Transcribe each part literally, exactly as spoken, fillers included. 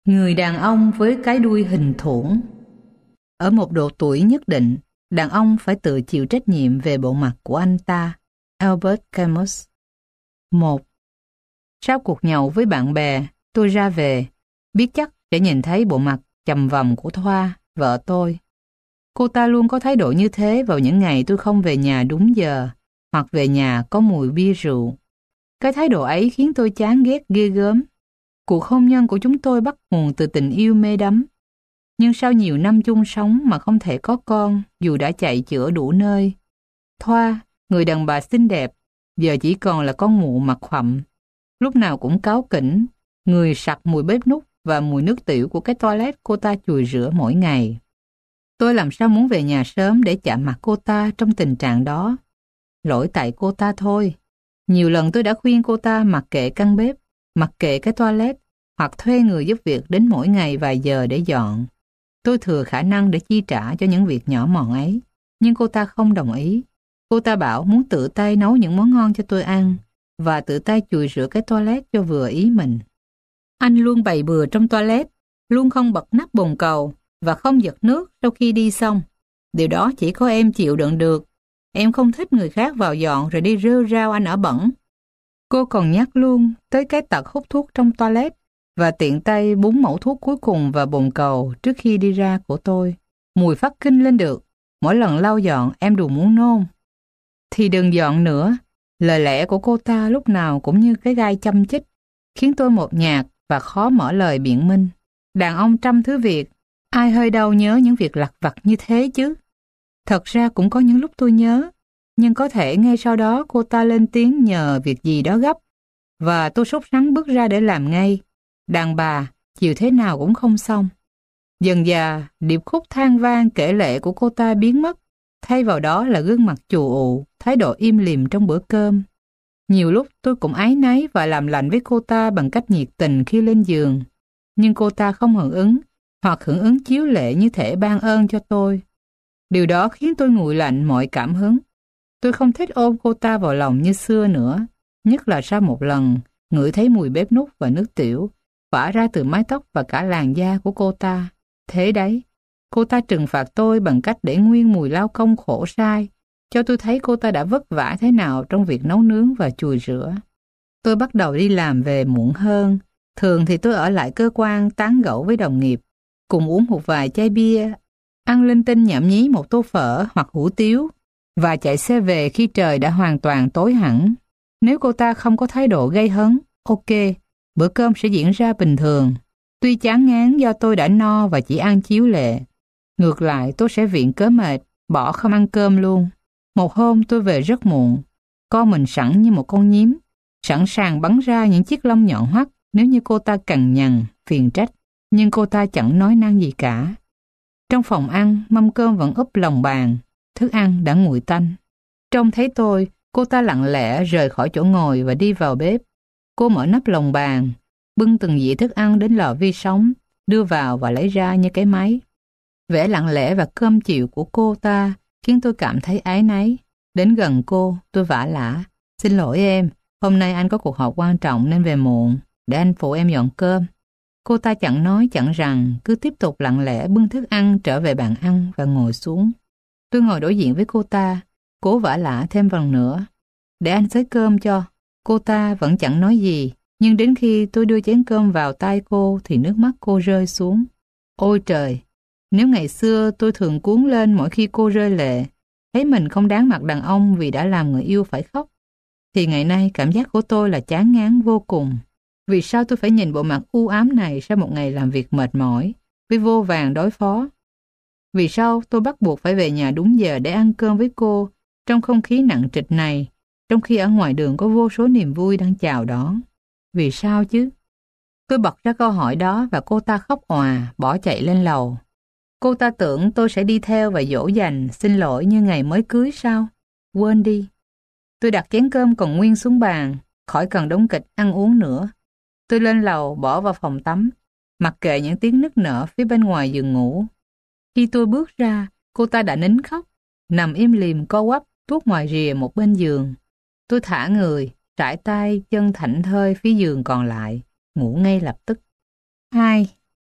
Người đàn ông với cái đuôi hình thuẫn. Ở một độ tuổi nhất định, đàn ông phải tự chịu trách nhiệm về bộ mặt của anh ta. Albert Camus. Một. Sau cuộc nhậu với bạn bè, tôi ra về, biết chắc sẽ nhìn thấy bộ mặt chằm vằm của Thoa, vợ tôi. Cô ta luôn có thái độ như thế vào những ngày tôi không về nhà đúng giờ, hoặc về nhà có mùi bia rượu. Cái thái độ ấy khiến tôi chán ghét ghê gớm. Cuộc hôn nhân của chúng tôi bắt nguồn từ tình yêu mê đắm. Nhưng sau nhiều năm chung sống mà không thể có con, dù đã chạy chữa đủ nơi. Thoa, người đàn bà xinh đẹp, giờ chỉ còn là con mụ mặt khoằm. Lúc nào cũng cáu kỉnh, người sặc mùi bếp núc và mùi nước tiểu của cái toilet cô ta chùi rửa mỗi ngày. Tôi làm sao muốn về nhà sớm để chạm mặt cô ta trong tình trạng đó. Lỗi tại cô ta thôi. Nhiều lần tôi đã khuyên cô ta mặc kệ căn bếp, mặc kệ cái toilet, hoặc thuê người giúp việc đến mỗi ngày vài giờ để dọn. Tôi thừa khả năng để chi trả cho những việc nhỏ mọn ấy, nhưng cô ta không đồng ý. Cô ta bảo muốn tự tay nấu những món ngon cho tôi ăn, và tự tay chùi rửa cái toilet cho vừa ý mình. Anh luôn bày bừa trong toilet, luôn không bật nắp bồn cầu, và không giật nước sau khi đi xong. Điều đó chỉ có em chịu đựng được. Em không thích người khác vào dọn rồi đi rêu rao anh ở bẩn. Cô còn nhắc luôn tới cái tật hút thuốc trong toilet và tiện tay búng mẩu thuốc cuối cùng vào bồn cầu trước khi đi ra của tôi. Mùi phát kinh lên được. Mỗi lần lau dọn em đủ muốn nôn. Thì đừng dọn nữa. Lời lẽ của cô ta lúc nào cũng như cái gai châm chích, khiến tôi một nhạt và khó mở lời biện minh. Đàn ông trăm thứ việc, ai hơi đau nhớ những việc lặt vặt như thế chứ? Thật ra cũng có những lúc tôi nhớ, nhưng có thể ngay sau đó cô ta lên tiếng nhờ việc gì đó gấp, và tôi sốt sắng bước ra để làm ngay. Đàn bà, chiều thế nào cũng không xong. Dần dà, điệp khúc than vang kể lể của cô ta biến mất, thay vào đó là gương mặt chù ụ, thái độ im lìm trong bữa cơm. Nhiều lúc tôi cũng áy náy và làm lành với cô ta bằng cách nhiệt tình khi lên giường, nhưng cô ta không hưởng ứng, hoặc hưởng ứng chiếu lệ như thể ban ơn cho tôi. Điều đó khiến tôi nguội lạnh mọi cảm hứng. Tôi không thích ôm cô ta vào lòng như xưa nữa, nhất là sau một lần ngửi thấy mùi bếp núc và nước tiểu phả ra từ mái tóc và cả làn da của cô ta. Thế đấy, cô ta trừng phạt tôi bằng cách để nguyên mùi lao công khổ sai, cho tôi thấy cô ta đã vất vả thế nào trong việc nấu nướng và chùi rửa. Tôi bắt đầu đi làm về muộn hơn. Thường thì tôi ở lại cơ quan tán gẫu với đồng nghiệp, cùng uống một vài chai bia, ăn linh tinh nhảm nhí một tô phở hoặc hủ tiếu, và chạy xe về khi trời đã hoàn toàn tối hẳn. Nếu cô ta không có thái độ gây hấn, ok, bữa cơm sẽ diễn ra bình thường. Tuy chán ngán do tôi đã no và chỉ ăn chiếu lệ. Ngược lại, tôi sẽ viện cớ mệt, bỏ không ăn cơm luôn. Một hôm tôi về rất muộn, co mình sẵn như một con nhím, sẵn sàng bắn ra những chiếc lông nhọn hoắt nếu như cô ta cằn nhằn, phiền trách. Nhưng cô ta chẳng nói năng gì cả. Trong phòng ăn, mâm cơm vẫn úp lòng bàn, thức ăn đã nguội tanh. Trông thấy tôi, cô ta lặng lẽ rời khỏi chỗ ngồi và đi vào bếp. Cô mở nắp lồng bàn, bưng từng dĩa thức ăn đến lò vi sóng, đưa vào và lấy ra như cái máy. Vẻ lặng lẽ và cơm chịu của cô ta khiến tôi cảm thấy áy náy. Đến gần cô, tôi vả lả. Xin lỗi em, hôm nay anh có cuộc họp quan trọng nên về muộn, để anh phụ em dọn cơm. Cô ta chẳng nói chẳng rằng, cứ tiếp tục lặng lẽ bưng thức ăn trở về bàn ăn và ngồi xuống. Tôi ngồi đối diện với cô ta, cố vả lả thêm phần nữa. Để anh xới cơm cho. Cô ta vẫn chẳng nói gì, nhưng đến khi tôi đưa chén cơm vào tay cô thì nước mắt cô rơi xuống. Ôi trời! Nếu ngày xưa tôi thường cuống lên mỗi khi cô rơi lệ, thấy mình không đáng mặt đàn ông vì đã làm người yêu phải khóc, thì ngày nay cảm giác của tôi là chán ngán vô cùng. Vì sao tôi phải nhìn bộ mặt u ám này sau một ngày làm việc mệt mỏi, với vô vàn đối phó? Vì sao tôi bắt buộc phải về nhà đúng giờ để ăn cơm với cô, trong không khí nặng trịch này, trong khi ở ngoài đường có vô số niềm vui đang chào đón? Vì sao chứ? Tôi bật ra câu hỏi đó và cô ta khóc òa, bỏ chạy lên lầu. Cô ta tưởng tôi sẽ đi theo và dỗ dành, xin lỗi như ngày mới cưới sao? Quên đi. Tôi đặt chén cơm còn nguyên xuống bàn, khỏi cần đóng kịch ăn uống nữa. Tôi lên lầu bỏ vào phòng tắm, mặc kệ những tiếng nức nở phía bên ngoài giường ngủ. Khi tôi bước ra, cô ta đã nín khóc, nằm im lìm co quắp tuốt ngoài rìa một bên giường. Tôi thả người, trải tay chân thảnh thơi phía giường còn lại, ngủ ngay lập tức. Hai.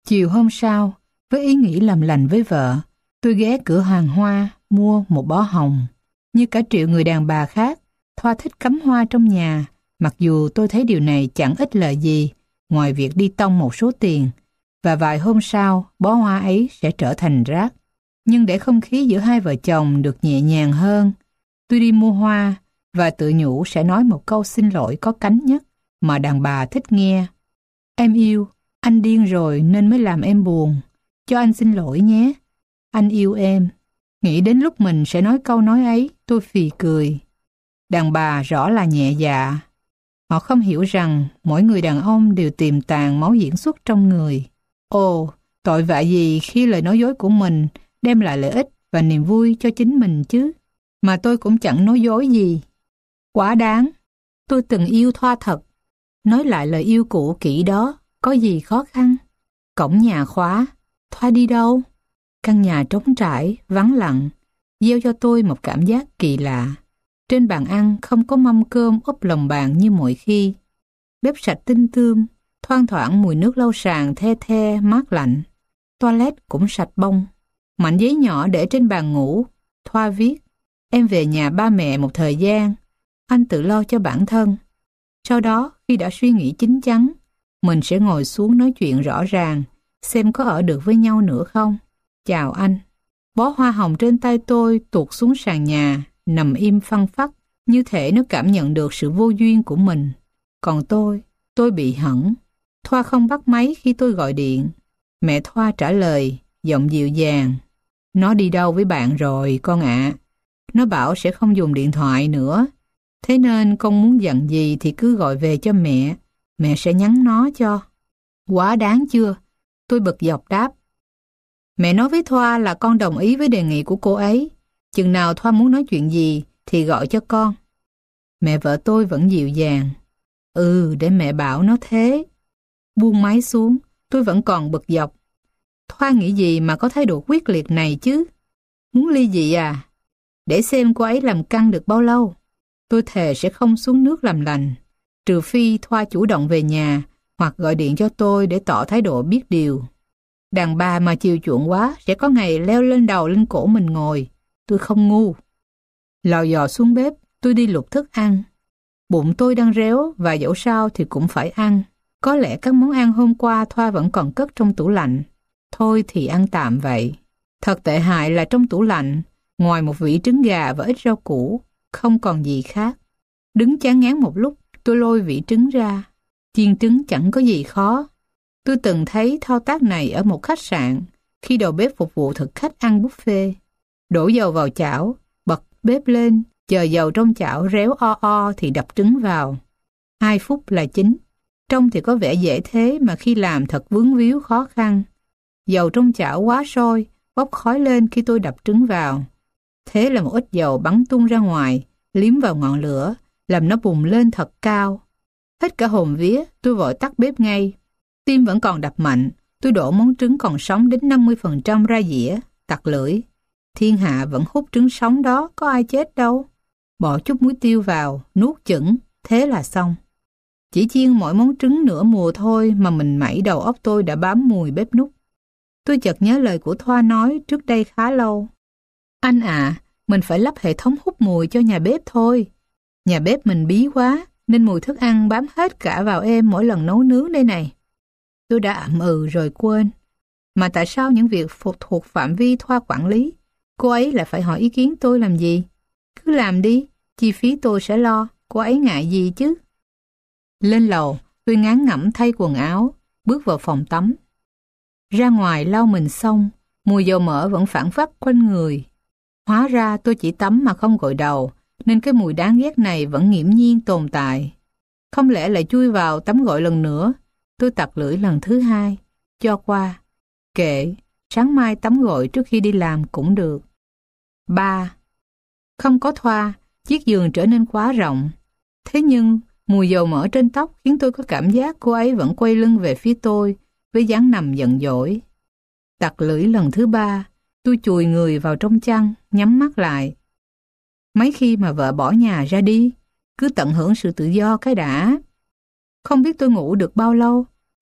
Chiều hôm sau, với ý nghĩ làm lành với vợ, tôi ghé cửa hàng hoa mua một bó hồng. Như cả triệu người đàn bà khác, Thoa thích cắm hoa trong nhà, mặc dù tôi thấy điều này chẳng ích lợi gì ngoài việc đi tông một số tiền, và vài hôm sau bó hoa ấy sẽ trở thành rác. Nhưng để không khí giữa hai vợ chồng được nhẹ nhàng hơn, tôi đi mua hoa và tự nhủ sẽ nói một câu xin lỗi có cánh nhất mà đàn bà thích nghe. Em yêu, anh điên rồi nên mới làm em buồn. Cho anh xin lỗi nhé. Anh yêu em. Nghĩ đến lúc mình sẽ nói câu nói ấy, tôi phì cười. Đàn bà rõ là nhẹ dạ. Họ không hiểu rằng mỗi người đàn ông đều tiềm tàng máu diễn xuất trong người. Ồ, tội vạ gì khi lời nói dối của mình đem lại lợi ích và niềm vui cho chính mình chứ. Mà tôi cũng chẳng nói dối gì. Quá đáng. Tôi từng yêu Thoa thật. Nói lại lời yêu cũ kỹ đó, có gì khó khăn. Cổng nhà khóa. Thoa đi đâu? Căn nhà trống trải, vắng lặng, gieo cho tôi một cảm giác kỳ lạ. Trên bàn ăn không có mâm cơm úp lồng bàn như mọi khi. Bếp sạch tinh tươm, thoang thoảng mùi nước lau sàn the the mát lạnh. Toilet cũng sạch bông. Mảnh giấy nhỏ để trên bàn ngủ. Thoa viết: em về nhà ba mẹ một thời gian, anh tự lo cho bản thân. Sau đó, khi đã suy nghĩ chín chắn, mình sẽ ngồi xuống nói chuyện rõ ràng, xem có ở được với nhau nữa không. Chào anh. Bó hoa hồng trên tay tôi tuột xuống sàn nhà, nằm im phăng phắc, như thể nó cảm nhận được sự vô duyên của mình. Còn tôi, tôi bị hẫng. Thoa không bắt máy khi tôi gọi điện. Mẹ Thoa trả lời, giọng dịu dàng: nó đi đâu với bạn rồi, con ạ. À. Nó bảo sẽ không dùng điện thoại nữa. Thế nên con muốn dặn gì thì cứ gọi về cho mẹ. Mẹ sẽ nhắn nó cho. Quá đáng chưa? Tôi bực dọc đáp. Mẹ nói với Thoa là con đồng ý với đề nghị của cô ấy. Chừng nào Thoa muốn nói chuyện gì thì gọi cho con. Mẹ vợ tôi vẫn dịu dàng. Ừ, để mẹ bảo nó thế. Buông máy xuống, tôi vẫn còn bực dọc. Thoa nghĩ gì mà có thái độ quyết liệt này chứ? Muốn ly dị à? Để xem cô ấy làm căng được bao lâu. Tôi thề sẽ không xuống nước làm lành, trừ phi Thoa chủ động về nhà hoặc gọi điện cho tôi để tỏ thái độ biết điều. Đàn bà mà chiều chuộng quá sẽ có ngày leo lên đầu lên cổ mình ngồi. Tôi không ngu. Lò dò xuống bếp, tôi đi luộc thức ăn. Bụng tôi đang réo và dẫu sao thì cũng phải ăn. Có lẽ các món ăn hôm qua Thoa vẫn còn cất trong tủ lạnh. Thôi thì ăn tạm vậy. Thật tệ hại là trong tủ lạnh, ngoài một vỉ trứng gà và ít rau củ, không còn gì khác. Đứng chán ngán một lúc, tôi lôi vỉ trứng ra. Chiên trứng chẳng có gì khó. Tôi từng thấy thao tác này ở một khách sạn khi đầu bếp phục vụ thực khách ăn buffet. Đổ dầu vào chảo, bật bếp lên, chờ dầu trong chảo réo o o thì đập trứng vào. Hai phút là chín. Trông thì có vẻ dễ thế mà khi làm thật vướng víu khó khăn. Dầu trong chảo quá sôi, bốc khói lên khi tôi đập trứng vào. Thế là một ít dầu bắn tung ra ngoài, liếm vào ngọn lửa, làm nó bùng lên thật cao. Hết cả hồn vía, tôi vội tắt bếp ngay. Tim vẫn còn đập mạnh, tôi đổ món trứng còn sống đến năm mươi phần trăm ra dĩa, tặc lưỡi. Thiên hạ vẫn hút trứng sống đó, có ai chết đâu. Bỏ chút muối tiêu vào, nuốt chửng, thế là xong. Chỉ chiên mỗi món trứng nửa mùa thôi mà mình mẩy đầu óc tôi đã bám mùi bếp núc. Tôi chợt nhớ lời của Thoa nói trước đây khá lâu. Anh à, mình phải lắp hệ thống hút mùi cho nhà bếp thôi. Nhà bếp mình bí quá, nên mùi thức ăn bám hết cả vào em mỗi lần nấu nướng đây này. Tôi đã ậm ừ rồi quên. Mà tại sao những việc phụ thuộc phạm vi Thoa quản lý, cô ấy lại phải hỏi ý kiến tôi làm gì? Cứ làm đi, chi phí tôi sẽ lo, cô ấy ngại gì chứ? Lên lầu, tôi ngán ngẩm thay quần áo, bước vào phòng tắm. Ra ngoài lau mình xong, mùi dầu mỡ vẫn phảng phất quanh người. Hóa ra tôi chỉ tắm mà không gội đầu, nên cái mùi đáng ghét này vẫn nghiễm nhiên tồn tại. Không lẽ lại chui vào tắm gội lần nữa? Tôi tặc lưỡi lần thứ hai, cho qua. Kệ, sáng mai tắm gội trước khi đi làm cũng được. ba. Không có Thoa, chiếc giường trở nên quá rộng. Thế nhưng, mùi dầu mỡ trên tóc khiến tôi có cảm giác cô ấy vẫn quay lưng về phía tôi với dáng nằm giận dỗi. Tặc lưỡi lần thứ ba, tôi chùi người vào trong chăn, nhắm mắt lại. Mấy khi mà vợ bỏ nhà ra đi, cứ tận hưởng sự tự do cái đã. Không biết tôi ngủ được bao lâu,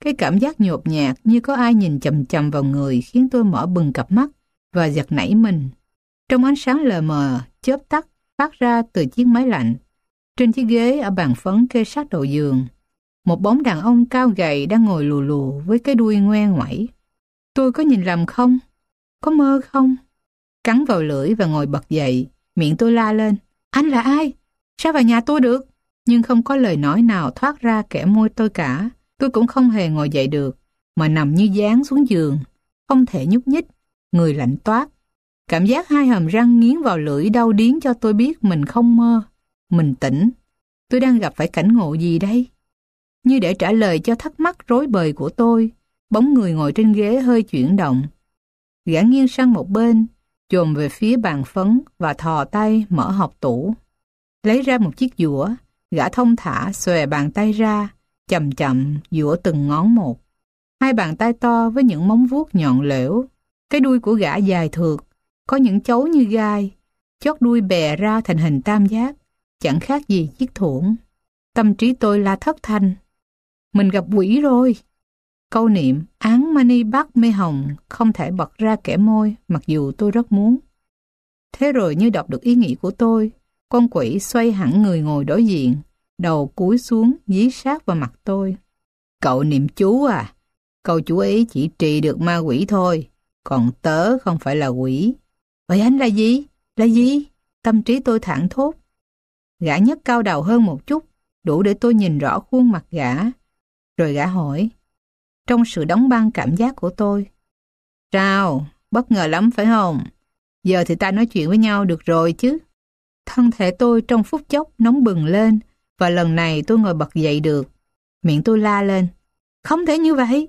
Cái cảm giác nhột nhạt như có ai nhìn chằm chằm vào người khiến tôi mở bừng cặp mắt và giật nảy mình. Trong ánh sáng lờ mờ, chớp tắt phát ra từ chiếc máy lạnh. Trên chiếc ghế ở bàn phấn kê sát đầu giường, một bóng đàn ông cao gầy đang ngồi lù lù với cái đuôi ngoe ngoẩy. Tôi có nhìn lầm không? Có mơ không? Cắn vào lưỡi và ngồi bật dậy, miệng tôi la lên. Anh là ai? Sao vào nhà tôi được? Nhưng không có lời nói nào thoát ra kẽ môi tôi cả. Tôi cũng không hề ngồi dậy được, mà nằm như dán xuống giường, không thể nhúc nhích, người lạnh toát. Cảm giác hai hàm răng nghiến vào lưỡi đau điếng cho tôi biết mình không mơ, mình tỉnh. Tôi đang gặp phải cảnh ngộ gì đây? Như để trả lời cho thắc mắc rối bời của tôi, bóng người ngồi trên ghế hơi chuyển động. Gã nghiêng sang một bên, chồm về phía bàn phấn và thò tay mở hộc tủ. Lấy ra một chiếc dũa, gã thông thả xòe bàn tay ra, chậm chậm dũa từng ngón một. Hai bàn tay to với những móng vuốt nhọn lẻo. Cái đuôi của gã dài thượt, có những chấu như gai, chót đuôi bè ra thành hình tam giác, chẳng khác gì chiếc thuẫn. Tâm trí tôi la thất thanh. Mình gặp quỷ rồi. Câu niệm án mani bắc mê hồng không thể bật ra kẽ môi mặc dù tôi rất muốn. Thế rồi như đọc được ý nghĩ của tôi, con quỷ xoay hẳn người ngồi đối diện, đầu cúi xuống dí sát vào mặt tôi. Cậu niệm chú à? Câu chú ấy chỉ trị được ma quỷ thôi, còn tớ không phải là quỷ. Vậy anh là gì? Là gì? Tâm trí tôi thảng thốt. Gã nhấc cao đầu hơn một chút, đủ để tôi nhìn rõ khuôn mặt gã. Rồi gã hỏi, trong sự đóng băng cảm giác của tôi. Sao? Bất ngờ lắm phải không? Giờ thì ta nói chuyện với nhau được rồi chứ. Thân thể tôi trong phút chốc nóng bừng lên, và lần này tôi ngồi bật dậy được. Miệng tôi la lên. Không thể như vậy.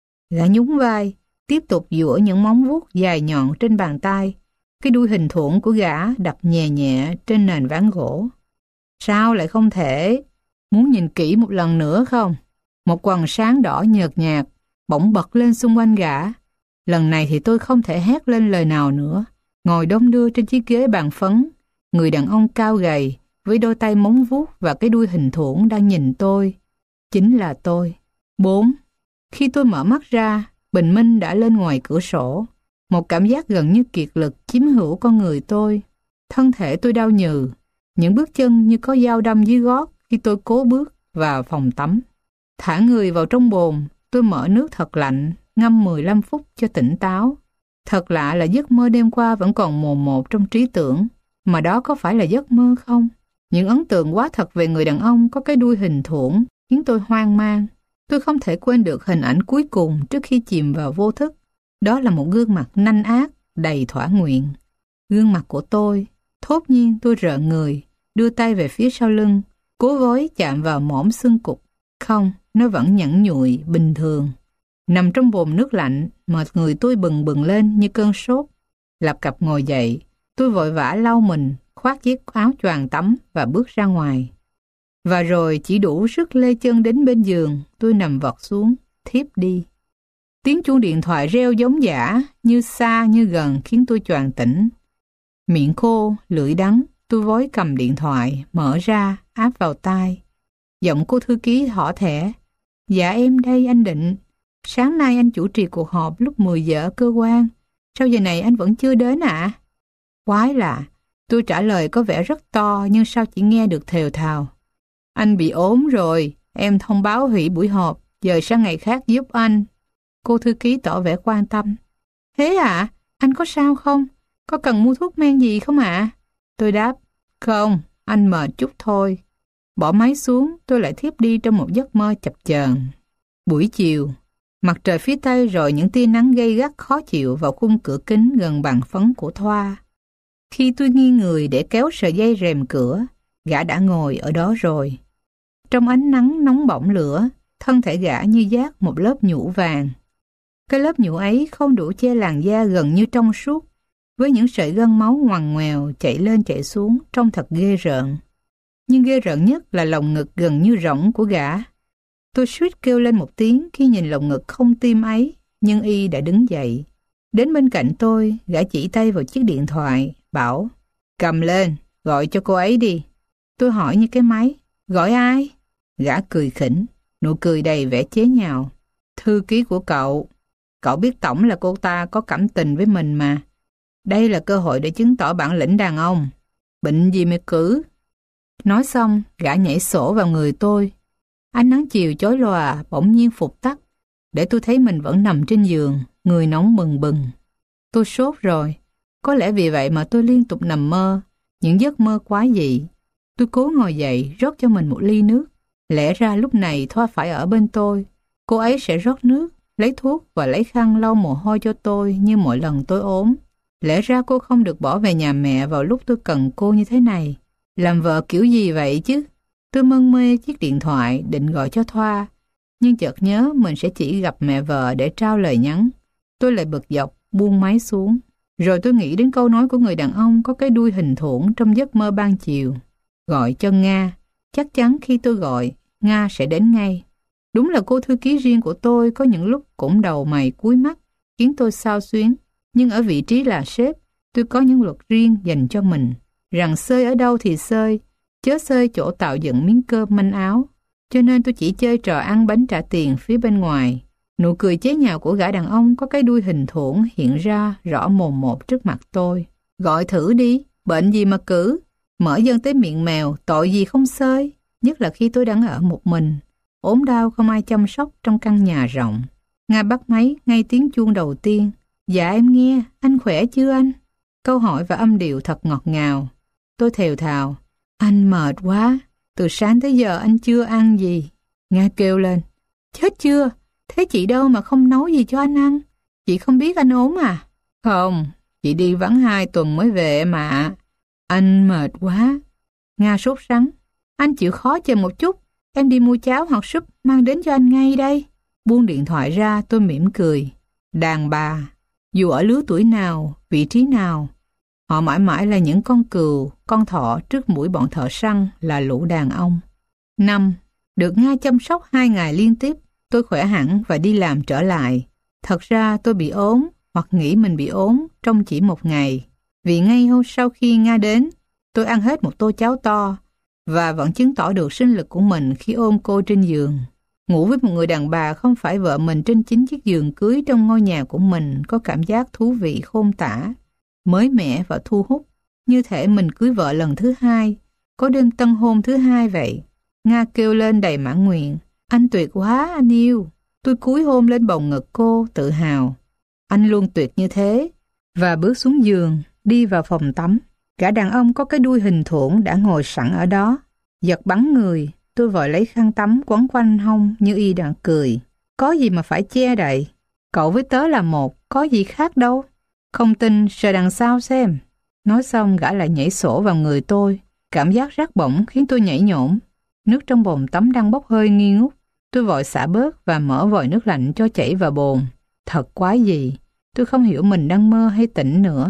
Gã nhún vai, tiếp tục giũa những móng vuốt dài nhọn trên bàn tay. Cái đuôi hình thuẫn của gã đập nhẹ nhẹ trên nền ván gỗ. Sao lại không thể? Muốn nhìn kỹ một lần nữa không? Một quầng sáng đỏ nhợt nhạt bỗng bật lên xung quanh gã. Lần này thì tôi không thể hét lên lời nào nữa. Ngồi đong đưa trên chiếc ghế bàn phấn, người đàn ông cao gầy với đôi tay móng vuốt và cái đuôi hình thuẫn đang nhìn tôi. Chính là tôi. Bốn. Khi tôi mở mắt ra, bình minh đã lên ngoài cửa sổ. Một cảm giác gần như kiệt lực chiếm hữu con người tôi. Thân thể tôi đau nhừ. Những bước chân như có dao đâm dưới gót khi tôi cố bước vào phòng tắm. Thả người vào trong bồn, tôi mở nước thật lạnh, ngâm mười lăm phút cho tỉnh táo. Thật lạ là giấc mơ đêm qua vẫn còn mồn một trong trí tưởng. Mà đó có phải là giấc mơ không? Những ấn tượng quá thật về người đàn ông có cái đuôi hình thuẫn khiến tôi hoang mang. Tôi không thể quên được hình ảnh cuối cùng trước khi chìm vào vô thức. Đó là một gương mặt nanh ác, đầy thỏa nguyện. Gương mặt của tôi. Thốt nhiên tôi rợn người, đưa tay về phía sau lưng, cố gối chạm vào mỏm xương cụt. Không, nó vẫn nhẵn nhụi, bình thường. Nằm trong bồn nước lạnh, mà người tôi bừng bừng lên như cơn sốt. Lập cập ngồi dậy, tôi vội vã lau mình, khoác chiếc áo choàng tắm và bước ra ngoài. Và rồi chỉ đủ sức lê chân đến bên giường, tôi nằm vật xuống, thiếp đi. Tiếng chuông điện thoại reo giống dã, như xa như gần khiến tôi choàng tỉnh. Miệng khô, lưỡi đắng, tôi vói cầm điện thoại, mở ra, áp vào tai. Giọng cô thư ký thỏ thẻ. Dạ em đây anh Định. Sáng nay anh chủ trì cuộc họp lúc mười giờ ở cơ quan. Sao giờ này anh vẫn chưa đến ạ? À? Quái lạ. Tôi trả lời có vẻ rất to nhưng sao chỉ nghe được thều thào. Anh bị ốm rồi. Em thông báo hủy buổi họp. Giờ sang ngày khác giúp anh. Cô thư ký tỏ vẻ quan tâm. Thế ạ? À? Anh có sao không? Có cần mua thuốc men gì không ạ? À? Tôi đáp. Không, anh mệt chút thôi. Bỏ máy xuống, tôi lại thiếp đi trong một giấc mơ chập chờn. Buổi chiều, mặt trời phía tây rọi những tia nắng gay gắt khó chịu vào khung cửa kính gần bàn phấn của Thoa. Khi tôi nghiêng người để kéo sợi dây rèm cửa, gã đã ngồi ở đó rồi. Trong ánh nắng nóng bỏng lửa, thân thể gã như dát một lớp nhũ vàng. Cái lớp nhũ ấy không đủ che làn da gần như trong suốt, với những sợi gân máu ngoằn ngoèo chạy lên chạy xuống trông thật ghê rợn. Nhưng ghê rợn nhất là lồng ngực gần như rỗng của gã. Tôi suýt kêu lên một tiếng khi nhìn lồng ngực không tim ấy, nhưng y đã đứng dậy. Đến bên cạnh tôi, gã chỉ tay vào chiếc điện thoại, bảo, cầm lên, gọi cho cô ấy đi. Tôi hỏi như cái máy, gọi ai? Gã cười khỉnh, nụ cười đầy vẻ chế nhạo. Thư ký của cậu. Cậu biết tổng là cô ta có cảm tình với mình mà. Đây là cơ hội để chứng tỏ bản lĩnh đàn ông. Bệnh gì mà cử. Nói xong, gã nhảy sổ vào người tôi. Ánh nắng chiều chói lòa bỗng nhiên phục tắt, để tôi thấy mình vẫn nằm trên giường, người nóng bừng bừng. Tôi sốt rồi. Có lẽ vì vậy mà tôi liên tục nằm mơ, những giấc mơ quái dị. Tôi cố ngồi dậy, rót cho mình một ly nước. Lẽ ra lúc này Thoa phải ở bên tôi. Cô ấy sẽ rót nước, lấy thuốc và lấy khăn lau mồ hôi cho tôi như mọi lần tôi ốm. Lẽ ra cô không được bỏ về nhà mẹ vào lúc tôi cần cô như thế này. Làm vợ kiểu gì vậy chứ? Tôi mân mê chiếc điện thoại định gọi cho Thoa, nhưng chợt nhớ mình sẽ chỉ gặp mẹ vợ để trao lời nhắn. Tôi lại bực dọc buông máy xuống. Rồi tôi nghĩ đến câu nói của người đàn ông có cái đuôi hình thủng trong giấc mơ ban chiều. Gọi cho Nga. Chắc chắn khi tôi gọi, Nga sẽ đến ngay. Đúng là cô thư ký riêng của tôi có những lúc cũng đầu mày cúi mắt, khiến tôi xao xuyến. Nhưng ở vị trí là sếp, tôi có những luật riêng dành cho mình. Rằng xơi ở đâu thì xơi, chớ xơi chỗ tạo dựng miếng cơm manh áo. Cho nên tôi chỉ chơi trò ăn bánh trả tiền phía bên ngoài. Nụ cười chế nhạo của gã đàn ông có cái đuôi hình thủng hiện ra rõ mồn một trước mặt tôi. Gọi thử đi, bệnh gì mà cử. Mở dần tới miệng mèo, tội gì không xơi. Nhất là khi tôi đang ở một mình, ốm đau không ai chăm sóc trong căn nhà rộng. Nga bắt máy ngay tiếng chuông đầu tiên. Dạ em nghe, anh khỏe chưa anh? Câu hỏi và âm điệu thật ngọt ngào. Tôi thều thào. Anh mệt quá, từ sáng tới giờ anh chưa ăn gì. Nga kêu lên. Chết chưa? Thế chị đâu mà không nấu gì cho anh ăn? Chị không biết anh ốm à? Không, chị đi vắng hai tuần mới về mà. Anh mệt quá. Nga sốt sắng. Anh chịu khó chờ một chút, em đi mua cháo hoặc súp mang đến cho anh ngay đây. Buông điện thoại ra, tôi mỉm cười. Đàn bà, dù ở lứa tuổi nào, vị trí nào, họ mãi mãi là những con cừu, con thỏ trước mũi bọn thợ săn là lũ đàn ông. Năm, được Nga chăm sóc hai ngày liên tiếp, tôi khỏe hẳn và đi làm trở lại. Thật ra tôi bị ốm hoặc nghĩ mình bị ốm trong chỉ một ngày. Vì ngay hôm sau khi Nga đến, tôi ăn hết một tô cháo to và vẫn chứng tỏ được sinh lực của mình khi ôm cô trên giường. Ngủ với một người đàn bà không phải vợ mình trên chính chiếc giường cưới trong ngôi nhà của mình có cảm giác thú vị khôn tả, mới mẻ và thu hút, như thể mình cưới vợ lần thứ hai, có đêm tân hôn thứ hai vậy. Nga kêu lên đầy mãn nguyện. Anh tuyệt quá anh yêu. Tôi cúi hôn lên bầu ngực cô, tự hào. Anh luôn tuyệt như thế. Và bước xuống giường, đi vào phòng tắm. Gã đàn ông có cái đuôi hình thủng đã ngồi sẵn ở đó. Giật bắn người, tôi vội lấy khăn tắm quấn quanh hông như y đang cười. Có gì mà phải che đậy. Cậu với tớ là một, có gì khác đâu. Không tin, sờ đằng sau xem. Nói xong gã lại nhảy sổ vào người tôi. Cảm giác rát bỏng khiến tôi nhảy nhổm. Nước trong bồn tắm đang bốc hơi nghi ngút. Tôi vội xả bớt và mở vòi nước lạnh cho chảy vào bồn. Thật quái gì, tôi không hiểu mình đang mơ hay tỉnh nữa.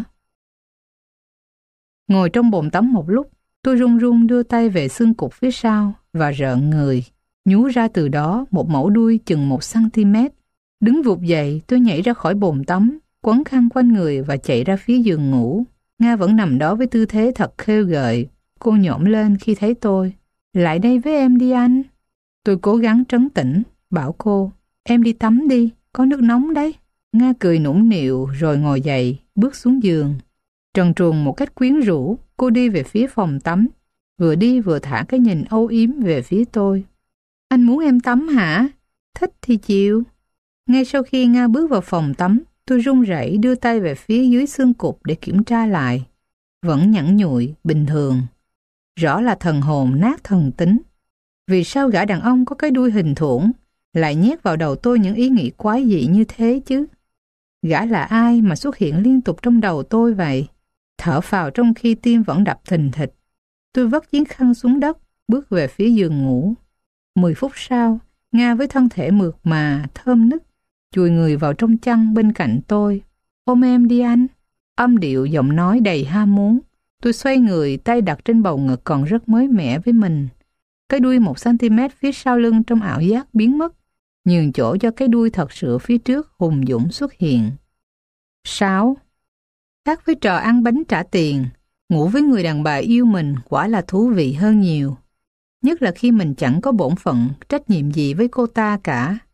Ngồi trong bồn tắm một lúc, tôi run run đưa tay về xương cụt phía sau và rợn người. Nhú ra từ đó một mẩu đuôi chừng một xăng-ti-mét. Đứng vụt dậy, tôi nhảy ra khỏi bồn tắm, quấn khăn quanh người và chạy ra phía giường ngủ. Nga vẫn nằm đó với tư thế thật khêu gợi. Cô nhổm lên khi thấy tôi. Lại đây với em đi anh. Tôi cố gắng trấn tĩnh, bảo cô. Em đi tắm đi, có nước nóng đấy. Nga cười nũng nịu rồi ngồi dậy, bước xuống giường. Trần truồng một cách quyến rũ, cô đi về phía phòng tắm. Vừa đi vừa thả cái nhìn âu yếm về phía tôi. Anh muốn em tắm hả? Thích thì chịu. Ngay sau khi Nga bước vào phòng tắm, tôi run rẩy đưa tay về phía dưới xương cụt để kiểm tra lại. Vẫn nhẵn nhụi, bình thường. Rõ là thần hồn nát thần tính. Vì sao gã đàn ông có cái đuôi hình thủng lại nhét vào đầu tôi những ý nghĩ quái dị như thế chứ? Gã là ai mà xuất hiện liên tục trong đầu tôi vậy? Thở phào trong khi tim vẫn đập thình thịch. Tôi vất chiếc khăn xuống đất, bước về phía giường ngủ. Mười phút sau, Nga với thân thể mượt mà, thơm nức, chùi người vào trong chăn bên cạnh tôi. Ôm em đi anh. Âm điệu giọng nói đầy ham muốn. Tôi xoay người, tay đặt trên bầu ngực còn rất mới mẻ với mình. Cái đuôi một xăng-ti-mét phía sau lưng trong ảo giác biến mất, nhường chỗ cho cái đuôi thật sự phía trước hùng dũng xuất hiện. Sáu. Khác với trò ăn bánh trả tiền, ngủ với người đàn bà yêu mình quả là thú vị hơn nhiều. Nhất là khi mình chẳng có bổn phận, trách nhiệm gì với cô ta cả.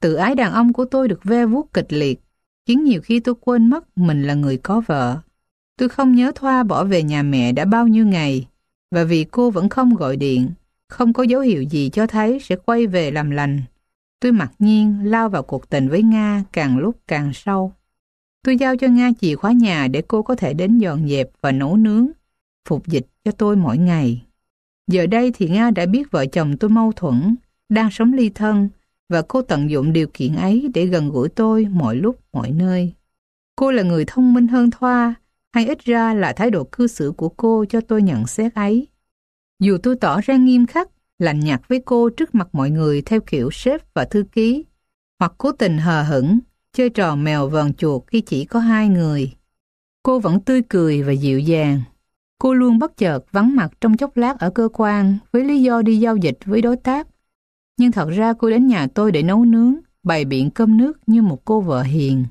Tự ái đàn ông của tôi được ve vuốt kịch liệt, khiến nhiều khi tôi quên mất mình là người có vợ. Tôi không nhớ Thoa bỏ về nhà mẹ đã bao nhiêu ngày, và vì cô vẫn không gọi điện, không có dấu hiệu gì cho thấy sẽ quay về làm lành, tôi mặc nhiên lao vào cuộc tình với Nga càng lúc càng sâu. Tôi giao cho Nga chìa khóa nhà để cô có thể đến dọn dẹp và nấu nướng, phục dịch cho tôi mỗi ngày. Giờ đây thì Nga đã biết vợ chồng tôi mâu thuẫn, đang sống ly thân, và cô tận dụng điều kiện ấy để gần gũi tôi mọi lúc mọi nơi. Cô là người thông minh hơn Thoa, hay ít ra là thái độ cư xử của cô cho tôi nhận xét ấy. Dù tôi tỏ ra nghiêm khắc, lạnh nhạt với cô trước mặt mọi người theo kiểu sếp và thư ký, hoặc cố tình hờ hững, chơi trò mèo vờn chuột khi chỉ có hai người, cô vẫn tươi cười và dịu dàng. Cô luôn bất chợt vắng mặt trong chốc lát ở cơ quan với lý do đi giao dịch với đối tác. Nhưng thật ra cô đến nhà tôi để nấu nướng, bày biện cơm nước như một cô vợ hiền.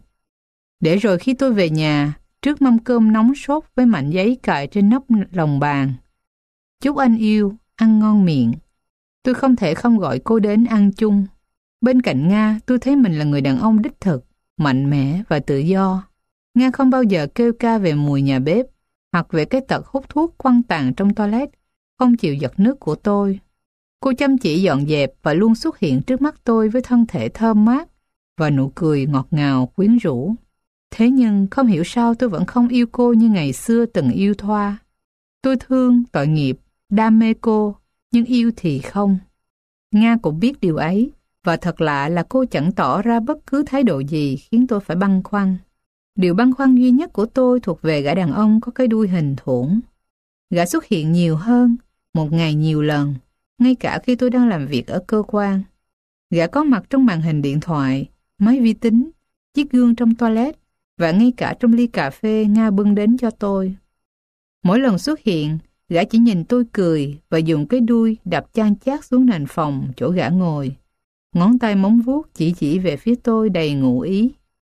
Để rồi khi tôi về nhà, trước mâm cơm nóng sốt với mảnh giấy cài trên nóc lồng bàn, chúc anh yêu, ăn ngon miệng, tôi không thể không gọi cô đến ăn chung. Bên cạnh Nga, tôi thấy mình là người đàn ông đích thực, mạnh mẽ và tự do. Nga không bao giờ kêu ca về mùi nhà bếp, hoặc về cái tật hút thuốc quăng tàn trong toilet, không chịu giật nước của tôi. Cô chăm chỉ dọn dẹp và luôn xuất hiện trước mắt tôi với thân thể thơm mát và nụ cười ngọt ngào quyến rũ. Thế nhưng không hiểu sao tôi vẫn không yêu cô như ngày xưa từng yêu Thoa. Tôi thương, tội nghiệp, đam mê cô, nhưng yêu thì không. Nga cũng biết điều ấy, và thật lạ là cô chẳng tỏ ra bất cứ thái độ gì khiến tôi phải băn khoăn. Điều băn khoăn duy nhất của tôi thuộc về gã đàn ông có cái đuôi hình thủng. Gã xuất hiện nhiều hơn, một ngày nhiều lần, ngay cả khi tôi đang làm việc ở cơ quan. Gã có mặt trong màn hình điện thoại, máy vi tính, chiếc gương trong toilet, và ngay cả trong ly cà phê Nga bưng đến cho tôi. Mỗi lần xuất hiện, gã chỉ nhìn tôi cười và dùng cái đuôi đập chan chát xuống nền phòng chỗ gã ngồi. Ngón tay móng vuốt chỉ chỉ về phía tôi đầy ngụ ý.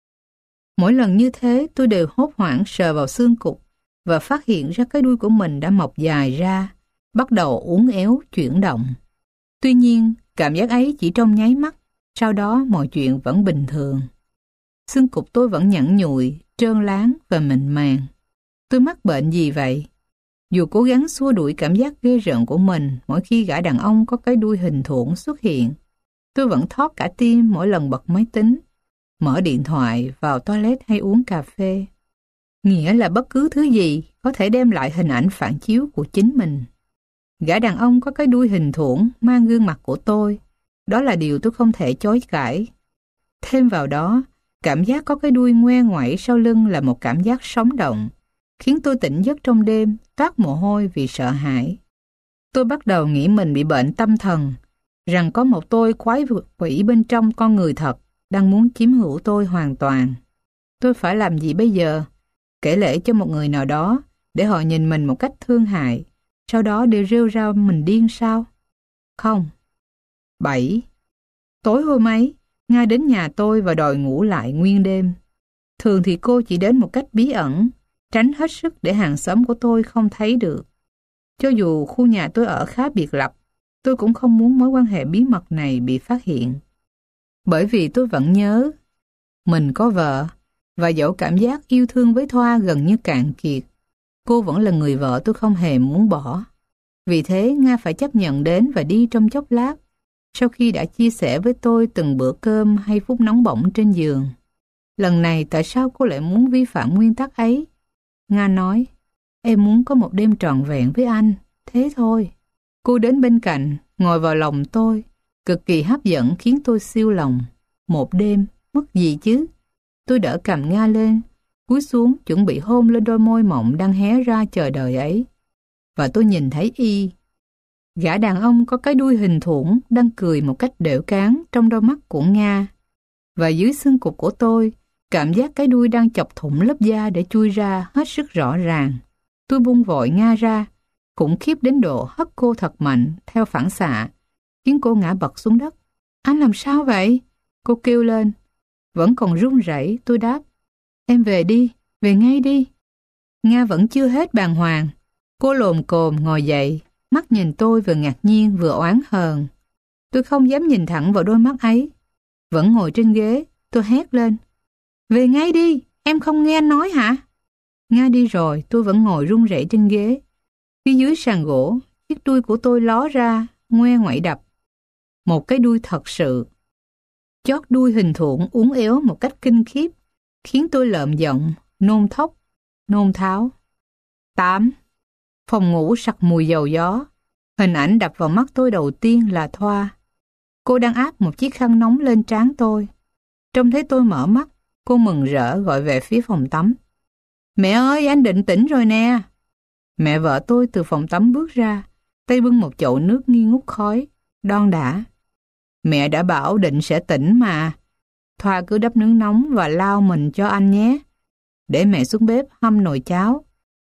Mỗi lần như thế, tôi đều hốt hoảng sờ vào xương cụt và phát hiện ra cái đuôi của mình đã mọc dài ra, bắt đầu uốn éo chuyển động. Tuy nhiên, cảm giác ấy chỉ trong nháy mắt, sau đó mọi chuyện vẫn bình thường. Xương cụt tôi vẫn nhẵn nhụi, trơn láng và mịn màng. Tôi mắc bệnh gì vậy? Dù cố gắng xua đuổi cảm giác ghê rợn của mình mỗi khi gã đàn ông có cái đuôi hình thủng xuất hiện, tôi vẫn thót cả tim mỗi lần bật máy tính, mở điện thoại, vào toilet hay uống cà phê. Nghĩa là bất cứ thứ gì có thể đem lại hình ảnh phản chiếu của chính mình. Gã đàn ông có cái đuôi hình thủng mang gương mặt của tôi, đó là điều tôi không thể chối cãi. Thêm vào đó, cảm giác có cái đuôi ngoe ngoẩy sau lưng là một cảm giác sống động, khiến tôi tỉnh giấc trong đêm, toát mồ hôi vì sợ hãi. Tôi bắt đầu nghĩ mình bị bệnh tâm thần, rằng có một tôi quái quỷ bên trong con người thật, đang muốn chiếm hữu tôi hoàn toàn. Tôi phải làm gì bây giờ? Kể lể cho một người nào đó, để họ nhìn mình một cách thương hại, sau đó để rêu rao mình điên sao? Không. bảy. Tối hôm ấy, Nga đến nhà tôi và đòi ngủ lại nguyên đêm. Thường thì cô chỉ đến một cách bí ẩn, tránh hết sức để hàng xóm của tôi không thấy được. Cho dù khu nhà tôi ở khá biệt lập, tôi cũng không muốn mối quan hệ bí mật này bị phát hiện. Bởi vì tôi vẫn nhớ, mình có vợ, và dẫu cảm giác yêu thương với Thoa gần như cạn kiệt, cô vẫn là người vợ tôi không hề muốn bỏ. Vì thế Nga phải chấp nhận đến và đi trong chốc lát, sau khi đã chia sẻ với tôi từng bữa cơm hay phút nóng bỏng trên giường. Lần này tại sao cô lại muốn vi phạm nguyên tắc ấy? Nga nói, em muốn có một đêm trọn vẹn với anh, thế thôi. Cô đến bên cạnh, ngồi vào lòng tôi, cực kỳ hấp dẫn khiến tôi siêu lòng. Một đêm, mất gì chứ? Tôi đỡ cầm Nga lên, cúi xuống chuẩn bị hôn lên đôi môi mọng đang hé ra chờ đợi ấy. Và tôi nhìn thấy y. Gã đàn ông có cái đuôi hình thủng đang cười một cách đểu cáng trong đôi mắt của Nga. Và dưới xương cụt của tôi, cảm giác cái đuôi đang chọc thủng lớp da để chui ra hết sức rõ ràng. Tôi buông vội Nga ra, khủng khiếp đến độ hất cô thật mạnh theo phản xạ, khiến cô ngã bật xuống đất. Anh làm sao vậy? Cô kêu lên. Vẫn còn run rẩy, tôi đáp. Em về đi, về ngay đi. Nga vẫn chưa hết bàng hoàng. Cô lồm cồm ngồi dậy, mắt nhìn tôi vừa ngạc nhiên vừa oán hờn. Tôi không dám nhìn thẳng vào đôi mắt ấy. Vẫn ngồi trên ghế, tôi hét lên. Về ngay đi, em không nghe anh nói hả? Nga đi rồi, tôi vẫn ngồi run rẩy trên ghế. Phía dưới sàn gỗ, chiếc đuôi của tôi ló ra, ngoe ngoẩy đập. Một cái đuôi thật sự. Chót đuôi hình thuẫn uốn éo một cách kinh khiếp, khiến tôi lợm giọng, nôn thốc, nôn tháo. Tám. Phòng ngủ sặc mùi dầu gió. Hình ảnh đập vào mắt tôi đầu tiên là Thoa. Cô đang áp một chiếc khăn nóng lên trán tôi. Trông thấy tôi mở mắt, cô mừng rỡ gọi về phía phòng tắm. Mẹ ơi, anh định tỉnh rồi nè. Mẹ vợ tôi từ phòng tắm bước ra, tay bưng một chậu nước nghi ngút khói, đon đả. Mẹ đã bảo Định sẽ tỉnh mà. Thoa cứ đắp nước nóng và lau mình cho anh nhé. Để mẹ xuống bếp hâm nồi cháo.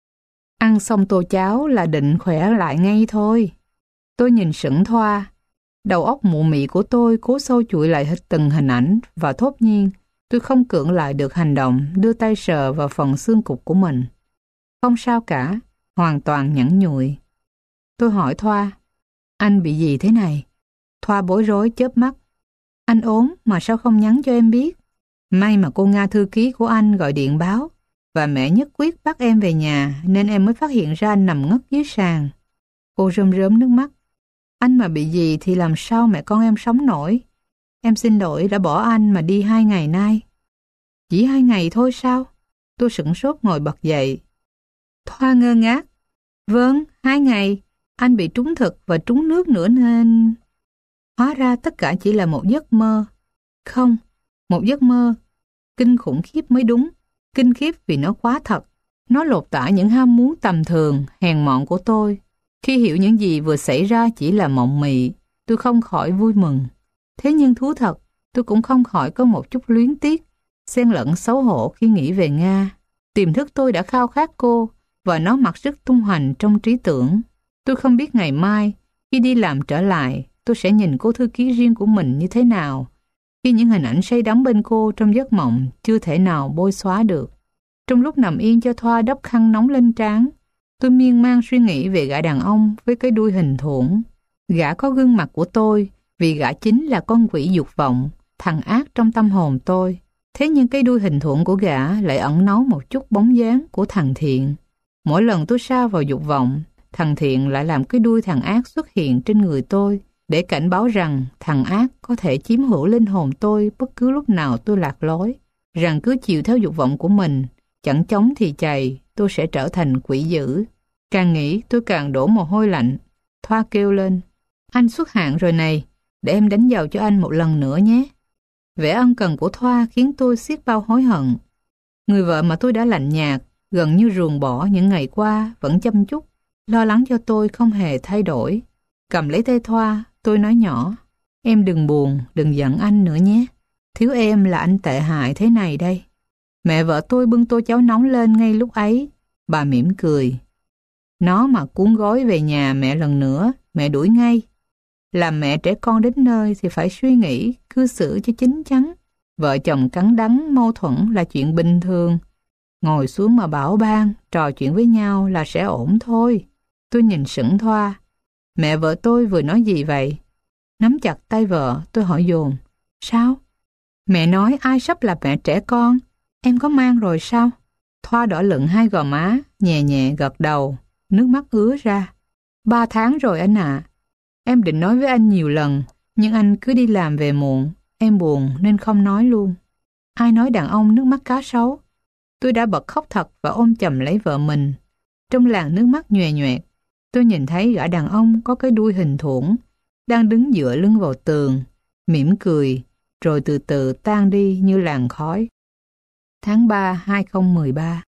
Ăn xong tô cháo là Định khỏe lại ngay thôi. Tôi nhìn sững Thoa. Đầu óc mụ mị của tôi cố sâu chuỗi lại hết từng hình ảnh và thốt nhiên tôi không cưỡng lại được hành động đưa tay sờ vào phần xương cụt của mình. Không sao cả, hoàn toàn nhẵn nhụi. Tôi hỏi Thoa, anh bị gì thế này? Thoa bối rối chớp mắt. Anh ốm mà sao không nhắn cho em biết? May mà cô Nga thư ký của anh gọi điện báo và mẹ nhất quyết bắt em về nhà nên em mới phát hiện ra anh nằm ngất dưới sàn. Cô rơm rớm nước mắt. Anh mà bị gì thì làm sao mẹ con em sống nổi? Em xin lỗi đã bỏ anh mà đi hai ngày nay. Chỉ hai ngày thôi sao? Tôi sửng sốt ngồi bật dậy. Thoa ngơ ngác. Vâng, hai ngày. Anh bị trúng thực và trúng nước nữa nên... Hóa ra tất cả chỉ là một giấc mơ. Không, một giấc mơ. Kinh khủng khiếp mới đúng. Kinh khiếp vì nó quá thật. Nó lột tả những ham muốn tầm thường, hèn mọn của tôi. Khi hiểu những gì vừa xảy ra chỉ là mộng mị, tôi không khỏi vui mừng. Thế nhưng thú thật, tôi cũng không khỏi có một chút luyến tiếc, xen lẫn xấu hổ khi nghĩ về Nga. Tiềm thức tôi đã khao khát cô, và nó mặc sức tung hoành trong trí tưởng. Tôi không biết ngày mai, khi đi làm trở lại, tôi sẽ nhìn cô thư ký riêng của mình như thế nào, khi những hình ảnh say đắm bên cô trong giấc mộng chưa thể nào bôi xóa được. Trong lúc nằm yên cho Thoa đắp khăn nóng lên trán, tôi miên man suy nghĩ về gã đàn ông với cái đuôi hình thuẫn. Gã có gương mặt của tôi, vì gã chính là con quỷ dục vọng, thằng ác trong tâm hồn tôi. Thế nhưng cái đuôi hình thuẫn của gã lại ẩn náu một chút bóng dáng của thằng thiện. Mỗi lần tôi sa vào dục vọng, thằng thiện lại làm cái đuôi thằng ác xuất hiện trên người tôi, để cảnh báo rằng thằng ác có thể chiếm hữu linh hồn tôi bất cứ lúc nào tôi lạc lối, rằng cứ chiều theo dục vọng của mình, chẳng chống thì chày, tôi sẽ trở thành quỷ dữ. Càng nghĩ tôi càng đổ mồ hôi lạnh. Thoa kêu lên, anh xuất hạn rồi này, để em đánh dầu cho anh một lần nữa nhé. Vẻ ân cần của Thoa khiến tôi xiết bao hối hận. Người vợ mà tôi đã lạnh nhạt, gần như ruồng bỏ những ngày qua vẫn chăm chút, lo lắng cho tôi không hề thay đổi. Cầm lấy tay Thoa, tôi nói nhỏ, em đừng buồn, đừng giận anh nữa nhé. Thiếu em là anh tệ hại thế này đây. Mẹ vợ tôi bưng tô cháo nóng lên ngay lúc ấy. Bà mỉm cười. Nó mà cuốn gói về nhà mẹ lần nữa, mẹ đuổi ngay. Làm mẹ trẻ con đến nơi thì phải suy nghĩ, cư xử cho chín chắn. Vợ chồng cắn đắng, mâu thuẫn là chuyện bình thường. Ngồi xuống mà bảo ban, trò chuyện với nhau là sẽ ổn thôi. Tôi nhìn sững Thoa. Mẹ vợ tôi vừa nói gì vậy? Nắm chặt tay vợ, tôi hỏi dồn. Sao? Mẹ nói ai sắp là mẹ trẻ con? Em có mang rồi sao? Thoa đỏ lựng hai gò má, nhẹ nhẹ gật đầu, nước mắt ứa ra. Ba tháng rồi anh ạ. À. Em định nói với anh nhiều lần, nhưng anh cứ đi làm về muộn. Em buồn nên không nói luôn. Ai nói đàn ông nước mắt cá sấu? Tôi đã bật khóc thật và ôm chầm lấy vợ mình. Trong làn nước mắt nhòe nhoẹt, tôi nhìn thấy gã đàn ông có cái đuôi hình thuẫn, đang đứng dựa lưng vào tường, mỉm cười, rồi từ từ tan đi như làn khói. Tháng ba hai không một ba